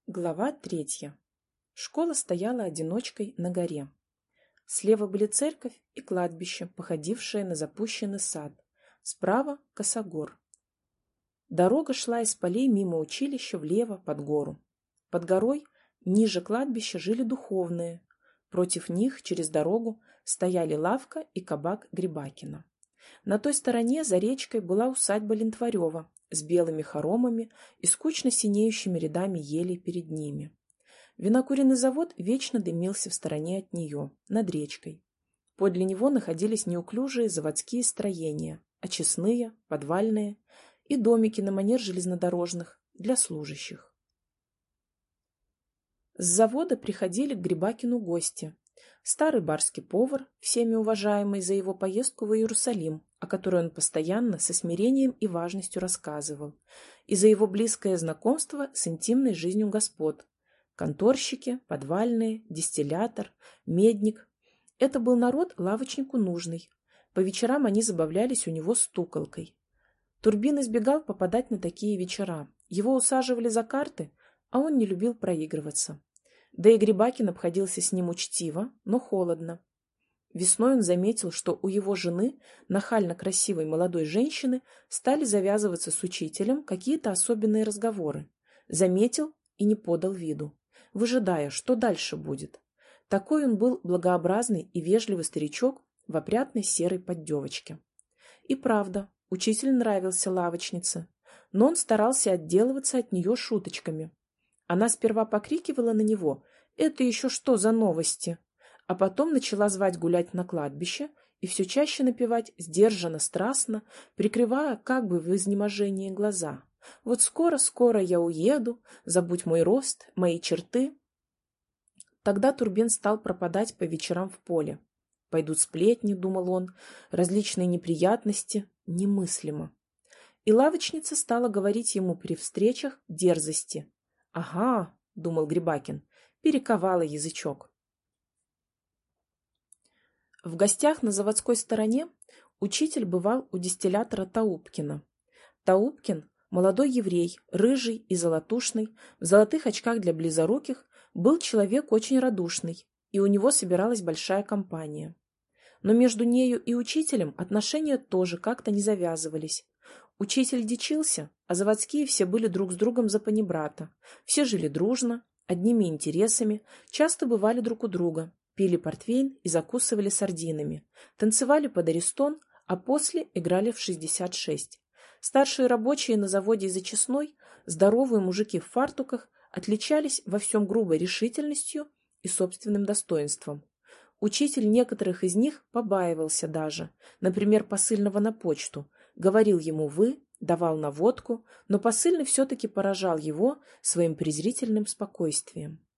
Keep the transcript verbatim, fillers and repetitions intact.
Глава третья. Школа стояла одиночкой на горе. Слева были церковь и кладбище, походившее на запущенный сад. Справа — косогор. Дорога шла из полей мимо училища влево, под гору. Под горой, ниже кладбища, жили духовные. Против них, через дорогу, стояли лавка и кабак Грибакина. На той стороне, за речкой, была усадьба Лентварева с белыми хоромами и скучно синеющими рядами елей перед ними. Винокуренный завод вечно дымился в стороне от нее, над речкой. Подле него находились неуклюжие заводские строения, очистные, подвальные и домики на манер железнодорожных для служащих. С завода приходили к Грибакину гости. Старый барский повар, всеми уважаемый за его поездку в Иерусалим, о которой он постоянно со смирением и важностью рассказывал, и за его близкое знакомство с интимной жизнью господ. Конторщики, подвальные, дистиллятор, медник. Это был народ лавочнику нужный. По вечерам они забавлялись у него стуколкой. Турбин избегал попадать на такие вечера. Его усаживали за карты, а он не любил проигрываться. Да и Грибакин обходился с ним учтиво, но холодно. Весной он заметил, что у его жены, нахально красивой молодой женщины, стали завязываться с учителем какие-то особенные разговоры. Заметил и не подал виду, выжидая, что дальше будет. Такой он был благообразный и вежливый старичок в опрятной серой поддевочке. И правда, учитель нравился лавочнице, но он старался отделываться от нее шуточками. Она сперва покрикивала на него: «Это еще что за новости?», а потом начала звать гулять на кладбище и все чаще напевать сдержанно, страстно, прикрывая как бы в изнеможении глаза. «Вот скоро-скоро я уеду, забудь мой рост, мои черты». Тогда Турбин стал пропадать по вечерам в поле. «Пойдут сплетни», — думал он, — «различные неприятности, немыслимо». И лавочница стала говорить ему при встречах дерзости. «Ага», — думал Грибакин, — перековала язычок. В гостях на заводской стороне учитель бывал у дистиллятора Таупкина. Таупкин, молодой еврей, рыжий и золотушный, в золотых очках для близоруких, был человек очень радушный, и у него собиралась большая компания. Но между нею и учителем отношения тоже как-то не завязывались. Учитель дичился, а заводские все были друг с другом за панибрата. Все жили дружно, одними интересами, часто бывали друг у друга, пили портвейн и закусывали сардинами, танцевали под аристон, а после играли в шестьдесят шесть. Старшие рабочие на заводе зачистной, здоровые мужики в фартуках, отличались во всем грубой решительностью и собственным достоинством. Учитель некоторых из них побаивался даже, например, посыльного на почту, говорил ему «вы», давал наводку, но посыльный все-таки поражал его своим презрительным спокойствием.